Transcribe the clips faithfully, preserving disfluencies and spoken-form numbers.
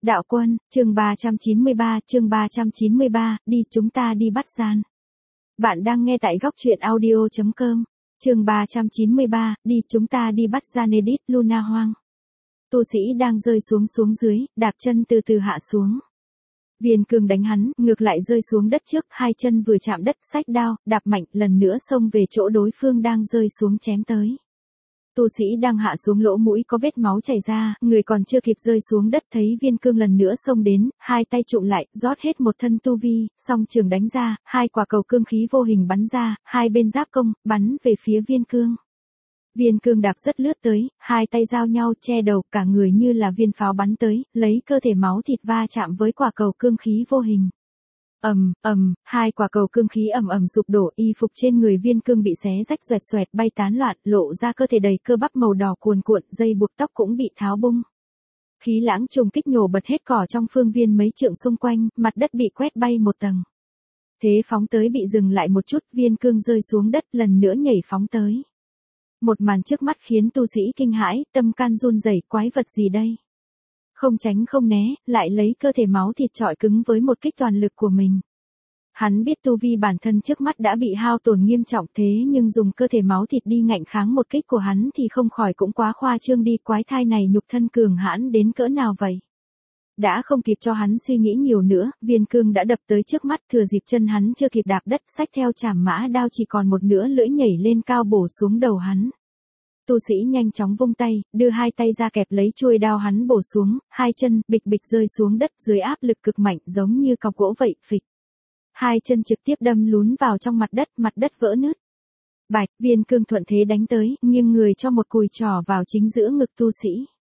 Đạo quân, chương ba trăm chín mươi ba, chương ba trăm chín mươi ba, đi chúng ta đi bắt gian. Bạn đang nghe tại góc truyện audio chấm com. Chương ba trăm chín mươi ba, đi chúng ta đi bắt gian edit Luna Hoang. Tu sĩ đang rơi xuống xuống dưới, đạp chân từ từ hạ xuống. Viên Cương đánh hắn, ngược lại rơi xuống đất trước, hai chân vừa chạm đất, xách đao, đạp mạnh, lần nữa xông về chỗ đối phương đang rơi xuống chém tới. Tu sĩ đang hạ xuống lỗ mũi có vết máu chảy ra, người còn chưa kịp rơi xuống đất thấy Viên Cương lần nữa xông đến, hai tay trụm lại, rót hết một thân tu vi, song trường đánh ra, hai quả cầu cương khí vô hình bắn ra, hai bên giáp công, bắn về phía Viên Cương. Viên Cương đạp rất lướt tới, hai tay giao nhau che đầu, cả người như là viên pháo bắn tới, lấy cơ thể máu thịt va chạm với quả cầu cương khí vô hình. Ầm, ầm, hai quả cầu cương khí ầm ầm sụp đổ, y phục trên người Viên Cương bị xé rách xoẹt xoẹt bay tán loạn, lộ ra cơ thể đầy cơ bắp màu đỏ cuồn cuộn, dây buộc tóc cũng bị tháo bung. Khí lãng trùng kích nhổ bật hết cỏ trong phương viên mấy trượng xung quanh, mặt đất bị quét bay một tầng. Thế phóng tới bị dừng lại một chút, Viên Cương rơi xuống đất lần nữa nhảy phóng tới. Một màn trước mắt khiến tu sĩ kinh hãi, tâm can run rẩy, quái vật gì đây? Không tránh không né, lại lấy cơ thể máu thịt chọi cứng với một kích toàn lực của mình. Hắn biết tu vi bản thân trước mắt đã bị hao tổn nghiêm trọng thế nhưng dùng cơ thể máu thịt đi ngạnh kháng một kích của hắn thì không khỏi cũng quá khoa trương đi, quái thai này nhục thân cường hãn đến cỡ nào vậy? Đã không kịp cho hắn suy nghĩ nhiều nữa, Viên Cương đã đập tới trước mắt, thừa dịp chân hắn chưa kịp đạp đất, xách theo trảm mã đao chỉ còn một nửa lưỡi nhảy lên cao bổ xuống đầu hắn. Tu sĩ nhanh chóng vung tay, đưa hai tay ra kẹp lấy chuôi đao hắn bổ xuống, hai chân bịch bịch rơi xuống đất dưới áp lực cực mạnh giống như cọc gỗ vậy, phịch. Hai chân trực tiếp đâm lún vào trong mặt đất, mặt đất vỡ nứt. Bạch, Viên Cương thuận thế đánh tới, nghiêng người cho một cùi trỏ vào chính giữa ngực tu sĩ.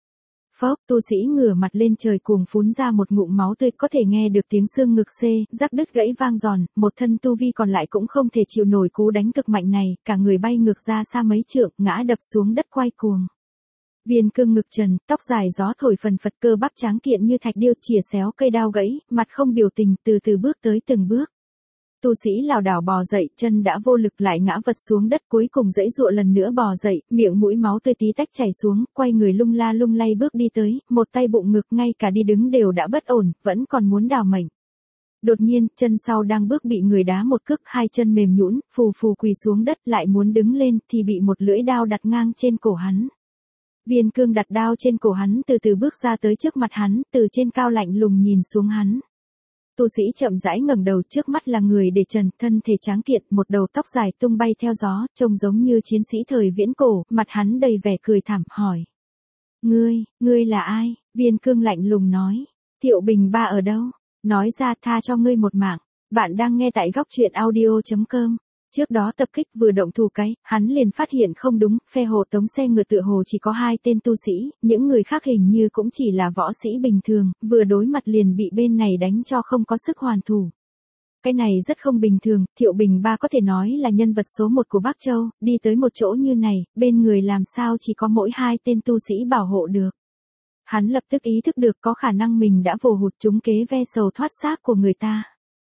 Phốc, tu sĩ ngửa mặt lên trời cuồng phún ra một ngụm máu tươi, có thể nghe được tiếng xương ngực xê, rắc đứt gãy vang giòn, một thân tu vi còn lại cũng không thể chịu nổi cú đánh cực mạnh này, cả người bay ngược ra xa mấy trượng, ngã đập xuống đất quay cuồng. Viên Cương ngực trần, tóc dài gió thổi phần phật, cơ bắp tráng kiện như thạch điêu, chìa xéo cây đao gãy, mặt không biểu tình, từ từ bước tới từng bước. Tu sĩ lảo đảo bò dậy, chân đã vô lực lại ngã vật xuống đất, cuối cùng giãy giụa lần nữa bò dậy, miệng mũi máu tươi tí tách chảy xuống, quay người lung la lung lay bước đi tới, một tay bụng ngực, ngay cả đi đứng đều đã bất ổn, vẫn còn muốn đào mệnh. Đột nhiên, chân sau đang bước bị người đá một cước, hai chân mềm nhũn, phù phù quỳ xuống đất, lại muốn đứng lên thì bị một lưỡi đao đặt ngang trên cổ hắn. Viên Cương đặt đao trên cổ hắn, từ từ bước ra tới trước mặt hắn, từ trên cao lạnh lùng nhìn xuống hắn. Tu sĩ chậm rãi ngẩng đầu, trước mắt là người để trần, thân thể tráng kiện, một đầu tóc dài tung bay theo gió, trông giống như chiến sĩ thời viễn cổ, mặt hắn đầy vẻ cười thảm, hỏi. Ngươi, ngươi là ai? Viên Cương lạnh lùng nói. Thiệu Bình Ba ở đâu? Nói ra tha cho ngươi một mạng. Bạn đang nghe tại góc truyện audio chấm com. Trước đó tập kích vừa động thủ cái, hắn liền phát hiện không đúng, phe hộ tống xe ngựa tựa hồ chỉ có hai tên tu sĩ, những người khác hình như cũng chỉ là võ sĩ bình thường, vừa đối mặt liền bị bên này đánh cho không có sức hoàn thủ. Cái này rất không bình thường, Thiệu Bình Ba có thể nói là nhân vật số một của Bắc Châu, đi tới một chỗ như này, bên người làm sao chỉ có mỗi hai tên tu sĩ bảo hộ được. Hắn lập tức ý thức được có khả năng mình đã vồ hụt trúng kế ve sầu thoát xác của người ta.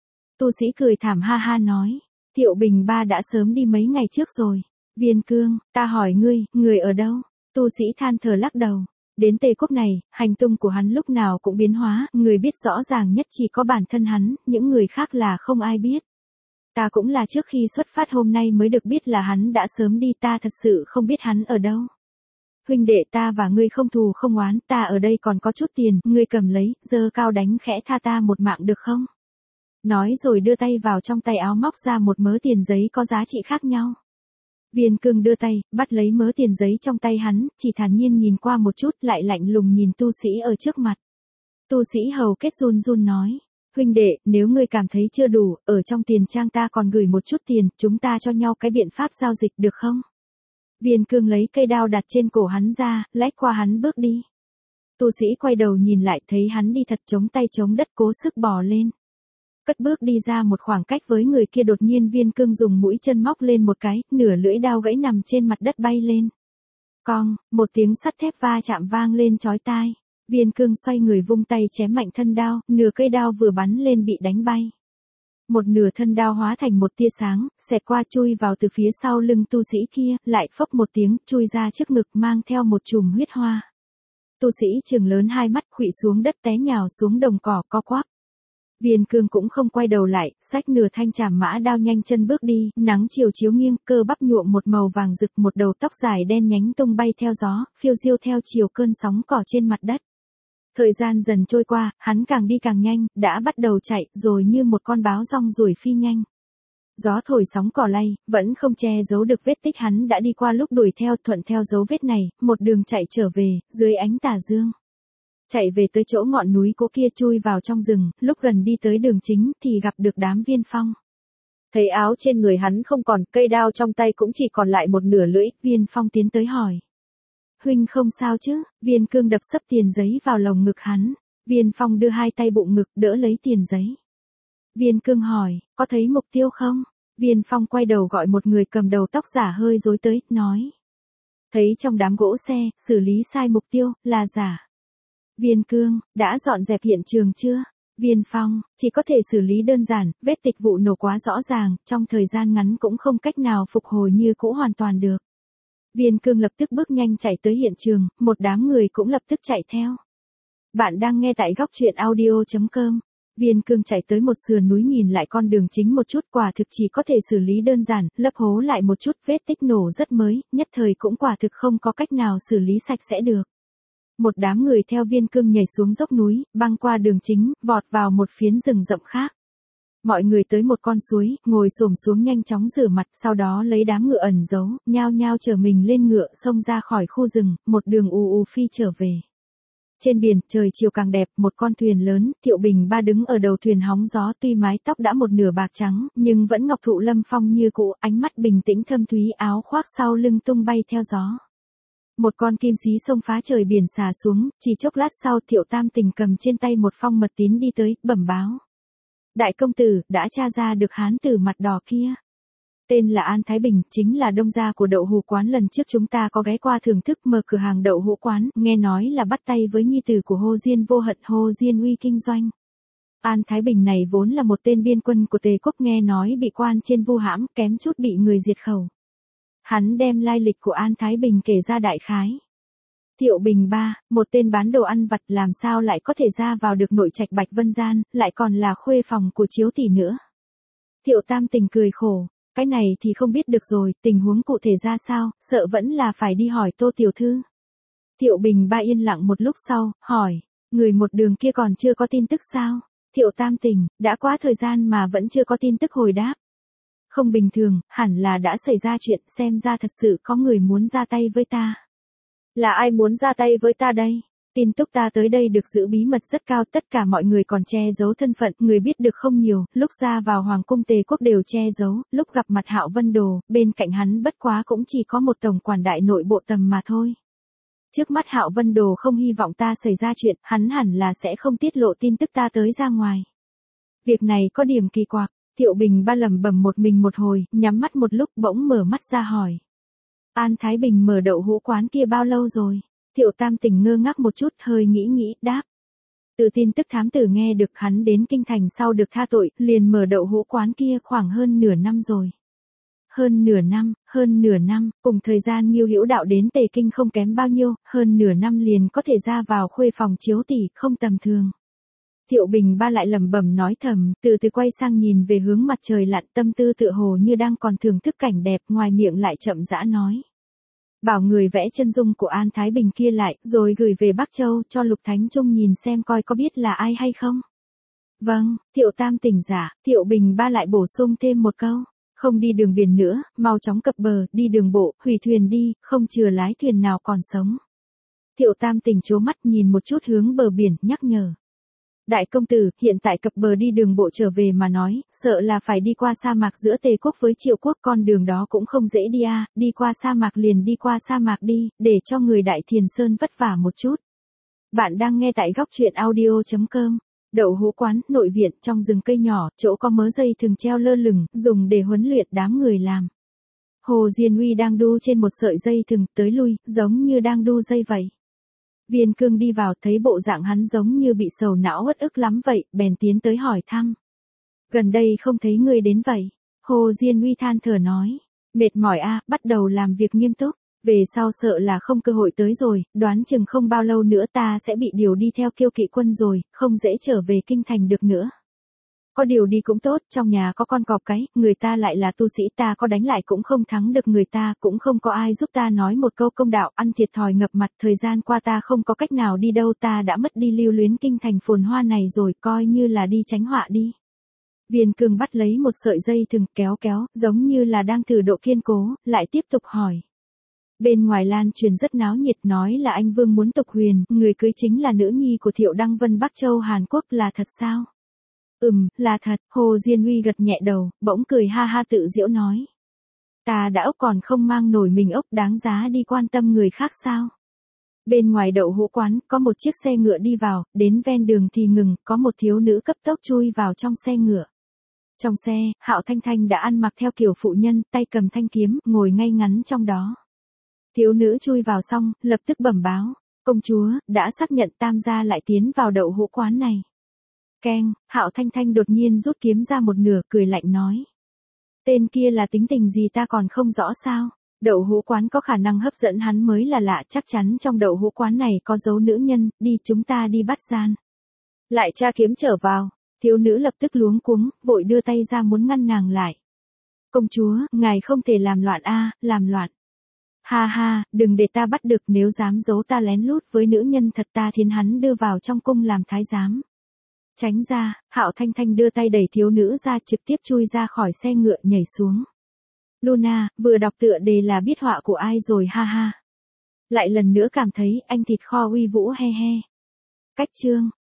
Tu sĩ cười thảm ha ha nói. Thiệu Bình Ba đã sớm đi mấy ngày trước rồi. Viên Cương, ta hỏi ngươi, người ở đâu? Tu sĩ than thở lắc đầu. Đến Tề Quốc này, hành tung của hắn lúc nào cũng biến hóa, người biết rõ ràng nhất chỉ có bản thân hắn, những người khác là không ai biết. Ta cũng là trước khi xuất phát hôm nay mới được biết là hắn đã sớm đi, ta thật sự không biết hắn ở đâu. Huynh đệ, ta và ngươi không thù không oán, ta ở đây còn có chút tiền, ngươi cầm lấy, giơ cao đánh khẽ tha ta một mạng được không? Nói rồi đưa tay vào trong tay áo móc ra một mớ tiền giấy có giá trị khác nhau. Viên Cương đưa tay, bắt lấy mớ tiền giấy trong tay hắn, chỉ thản nhiên nhìn qua một chút lại lạnh lùng nhìn tu sĩ ở trước mặt. Tu sĩ hầu kết run run nói, huynh đệ, nếu ngươi cảm thấy chưa đủ, ở trong tiền trang ta còn gửi một chút tiền, chúng ta cho nhau cái biện pháp giao dịch được không? Viên Cương lấy cây đao đặt trên cổ hắn ra, lách qua hắn bước đi. Tu sĩ quay đầu nhìn lại thấy hắn đi thật chống tay chống đất cố sức bò lên. Cất bước đi ra một khoảng cách với người kia, đột nhiên Viên Cương dùng mũi chân móc lên một cái, nửa lưỡi đao gãy nằm trên mặt đất bay lên. Cong, một tiếng sắt thép va chạm vang lên chói tai. Viên Cương xoay người vung tay chém mạnh thân đao, nửa cây đao vừa bắn lên bị đánh bay. Một nửa thân đao hóa thành một tia sáng, xẹt qua chui vào từ phía sau lưng tu sĩ kia, lại phốc một tiếng, chui ra trước ngực mang theo một chùm huyết hoa. Tu sĩ trừng lớn hai mắt, khuỵu xuống đất té nhào xuống đồng cỏ co quắp. Viên Cương cũng không quay đầu lại, xách nửa thanh trảm mã đao nhanh chân bước đi, nắng chiều chiếu nghiêng, cơ bắp nhuộm một màu vàng rực, một đầu tóc dài đen nhánh tung bay theo gió, phiêu diêu theo chiều cơn sóng cỏ trên mặt đất. Thời gian dần trôi qua, hắn càng đi càng nhanh, đã bắt đầu chạy, rồi như một con báo rong ruổi phi nhanh. Gió thổi sóng cỏ lay, vẫn không che giấu được vết tích hắn đã đi qua lúc đuổi theo, thuận theo dấu vết này, một đường chạy trở về, dưới ánh tà dương. Chạy về tới chỗ ngọn núi cố kia, chui vào trong rừng, lúc gần đi tới đường chính thì gặp được đám Viên Phong. Thấy áo trên người hắn không còn, cây đao trong tay cũng chỉ còn lại một nửa lưỡi, Viên Phong tiến tới hỏi. Huynh không sao chứ? Viên Cương đập sấp tiền giấy vào lồng ngực hắn. Viên Phong đưa hai tay bụng ngực đỡ lấy tiền giấy. Viên Cương hỏi, có thấy mục tiêu không? Viên Phong quay đầu gọi một người cầm đầu tóc giả hơi rối tới, nói. Thấy trong đám gỗ xe, xử lý sai mục tiêu, là giả. Viên Cương, đã dọn dẹp hiện trường chưa? Viên Phong, chỉ có thể xử lý đơn giản, vết tịch vụ nổ quá rõ ràng, trong thời gian ngắn cũng không cách nào phục hồi như cũ hoàn toàn được. Viên Cương lập tức bước nhanh chạy tới hiện trường, một đám người cũng lập tức chạy theo. Bạn đang nghe tại góc truyện audio chấm com. Viên Cương chạy tới một sườn núi nhìn lại con đường chính một chút, quả thực chỉ có thể xử lý đơn giản, lấp hố lại một chút, vết tích nổ rất mới, nhất thời cũng quả thực không có cách nào xử lý sạch sẽ được. Một đám người theo Viên Cương nhảy xuống dốc núi, băng qua đường chính, vọt vào một phiến rừng rậm khác. Mọi người tới một con suối, ngồi xổm xuống nhanh chóng rửa mặt, sau đó lấy đám ngựa ẩn giấu, nhao nhao chở mình lên ngựa, xông ra khỏi khu rừng, một đường ù ù phi trở về. Trên biển, trời chiều càng đẹp, một con thuyền lớn, Thiệu Bình Ba đứng ở đầu thuyền hóng gió, tuy mái tóc đã một nửa bạc trắng, nhưng vẫn ngọc thụ lâm phong như cũ, ánh mắt bình tĩnh thâm thúy, áo khoác sau lưng tung bay theo gió. Một con kim xí xông phá trời biển xả xuống, chỉ chốc lát sau Thiệu Tam Tình cầm trên tay một phong mật tín đi tới, bẩm báo. Đại công tử, đã tra ra được hán tử mặt đỏ kia. Tên là An Thái Bình, chính là đông gia của đậu hũ quán lần trước chúng ta có ghé qua thưởng thức mở cửa hàng đậu hũ quán, nghe nói là bắt tay với nhi tử của Hồ Diên Vô Hận, Hồ Diên Uy kinh doanh. An Thái Bình này vốn là một tên biên quân của Tề quốc, nghe nói bị quan trên vu hãm, kém chút bị người diệt khẩu. Hắn đem lai lịch của An Thái Bình kể ra đại khái. Thiệu Bình Ba, một tên bán đồ ăn vặt, làm sao lại có thể ra vào được nội trạch Bạch Vân Gian, lại còn là khuê phòng của Chiếu tỷ nữa. Thiệu Tam Tình cười khổ, cái này thì không biết được rồi, tình huống cụ thể ra sao, sợ vẫn là phải đi hỏi Tô tiểu thư. Thiệu Bình Ba yên lặng một lúc sau, hỏi, người một đường kia còn chưa có tin tức sao? Thiệu Tam Tình, đã quá thời gian mà vẫn chưa có tin tức hồi đáp. Không bình thường, hẳn là đã xảy ra chuyện, xem ra thật sự có người muốn ra tay với ta. Là ai muốn ra tay với ta đây? Tin tức ta tới đây được giữ bí mật rất cao, tất cả mọi người còn che giấu thân phận, người biết được không nhiều, lúc ra vào Hoàng cung Tề quốc đều che giấu, lúc gặp mặt Hạo Vân Đồ, bên cạnh hắn bất quá cũng chỉ có một tổng quản đại nội bộ tầm mà thôi. Trước mắt Hạo Vân Đồ không hy vọng ta xảy ra chuyện, hắn hẳn là sẽ không tiết lộ tin tức ta tới ra ngoài. Việc này có điểm kỳ quặc. Thiệu Bình Ba lẩm bẩm một mình một hồi, nhắm mắt một lúc bỗng mở mắt ra hỏi. An Thái Bình mở đậu hũ quán kia bao lâu rồi? Thiệu Tam Tình ngơ ngác một chút, hơi nghĩ nghĩ, đáp. Từ tin tức thám tử nghe được hắn đến kinh thành sau được tha tội, liền mở đậu hũ quán kia khoảng hơn nửa năm rồi. Hơn nửa năm, hơn nửa năm, cùng thời gian Nghiêu Hữu Đạo đến Tề Kinh không kém bao nhiêu, hơn nửa năm liền có thể ra vào khuê phòng Chiếu tỷ, không tầm thường. Thiệu Bình Ba lại lẩm bẩm nói thầm, từ từ quay sang nhìn về hướng mặt trời lặn, tâm tư tựa hồ như đang còn thưởng thức cảnh đẹp, ngoài miệng lại chậm rãi nói. Bảo người vẽ chân dung của An Thái Bình kia lại, rồi gửi về Bắc Châu, cho Lục Thánh Trung nhìn xem coi có biết là ai hay không. Vâng, Thiệu Tam Tình giả, Thiệu Bình Ba lại bổ sung thêm một câu. Không đi đường biển nữa, mau chóng cập bờ, đi đường bộ, hủy thuyền đi, không chừa lái thuyền nào còn sống. Thiệu Tam Tình trố mắt nhìn một chút hướng bờ biển, nhắc nhở. Đại công tử, hiện tại cập bờ đi đường bộ trở về mà nói, sợ là phải đi qua sa mạc giữa Tề quốc với Triệu quốc, con đường đó cũng không dễ đi à, đi qua sa mạc liền đi qua sa mạc đi, để cho người Đại Thiền Sơn vất vả một chút. Bạn đang nghe tại góc truyện audio chấm com. Đậu hũ quán, nội viện, trong rừng cây nhỏ, chỗ có mớ dây thường treo lơ lửng, dùng để huấn luyện đám người làm. Hồ Diên Uy đang đu trên một sợi dây thừng, tới lui, giống như đang đu dây vậy. Viên Cương đi vào, thấy bộ dạng hắn giống như bị sầu não uất ức lắm vậy, bèn tiến tới hỏi thăm. Gần đây không thấy ngươi đến vậy. Hồ Diên Uy than thở nói. Mệt mỏi a, bắt đầu làm việc nghiêm túc. Về sau sợ là không cơ hội tới rồi, đoán chừng không bao lâu nữa ta sẽ bị điều đi theo Kiêu Kỵ quân rồi, không dễ trở về kinh thành được nữa. Có điều đi cũng tốt, trong nhà có con cọp cái, người ta lại là tu sĩ, ta có đánh lại cũng không thắng được người ta, cũng không có ai giúp ta nói một câu công đạo, ăn thiệt thòi ngập mặt, thời gian qua ta không có cách nào đi đâu, ta đã mất đi lưu luyến kinh thành phồn hoa này rồi, coi như là đi tránh họa đi. Viên Cương bắt lấy một sợi dây thừng kéo kéo, giống như là đang thử độ kiên cố, lại tiếp tục hỏi. Bên ngoài lan truyền rất náo nhiệt, nói là anh Vương muốn tục huyền, người cưới chính là nữ nhi của Thiệu Đăng Vân Bắc Châu Hàn Quốc, là thật sao? Ừm, là thật, Hồ Diên Uy gật nhẹ đầu, bỗng cười ha ha tự giễu nói. Ta đã ốc còn không mang nổi mình ốc, đáng giá đi quan tâm người khác sao? Bên ngoài đậu hũ quán, có một chiếc xe ngựa đi vào, đến ven đường thì ngừng, có một thiếu nữ cấp tốc chui vào trong xe ngựa. Trong xe, Hạo Thanh Thanh đã ăn mặc theo kiểu phụ nhân, tay cầm thanh kiếm, ngồi ngay ngắn trong đó. Thiếu nữ chui vào xong, lập tức bẩm báo, công chúa, đã xác nhận Tam gia lại tiến vào đậu hũ quán này. Keng, Hạo Thanh Thanh đột nhiên rút kiếm ra một nửa, cười lạnh nói. Tên kia là tính tình gì ta còn không rõ sao, đậu hũ quán có khả năng hấp dẫn hắn mới là lạ, chắc chắn trong đậu hũ quán này có dấu nữ nhân, đi chúng ta đi bắt gian. Lại tra kiếm trở vào, thiếu nữ lập tức luống cuống, vội đưa tay ra muốn ngăn nàng lại. Công chúa, ngài không thể làm loạn a, làm loạn. Ha ha, đừng để ta bắt được, nếu dám giấu ta lén lút với nữ nhân thật ta thiến hắn đưa vào trong cung làm thái giám. Tránh ra, Hạo Thanh Thanh đưa tay đẩy thiếu nữ ra, trực tiếp chui ra khỏi xe ngựa nhảy xuống. Luna, vừa đọc tựa đề là biết họa của ai rồi ha ha. Lại lần nữa cảm thấy anh thịt kho uy vũ he he. Cách chương.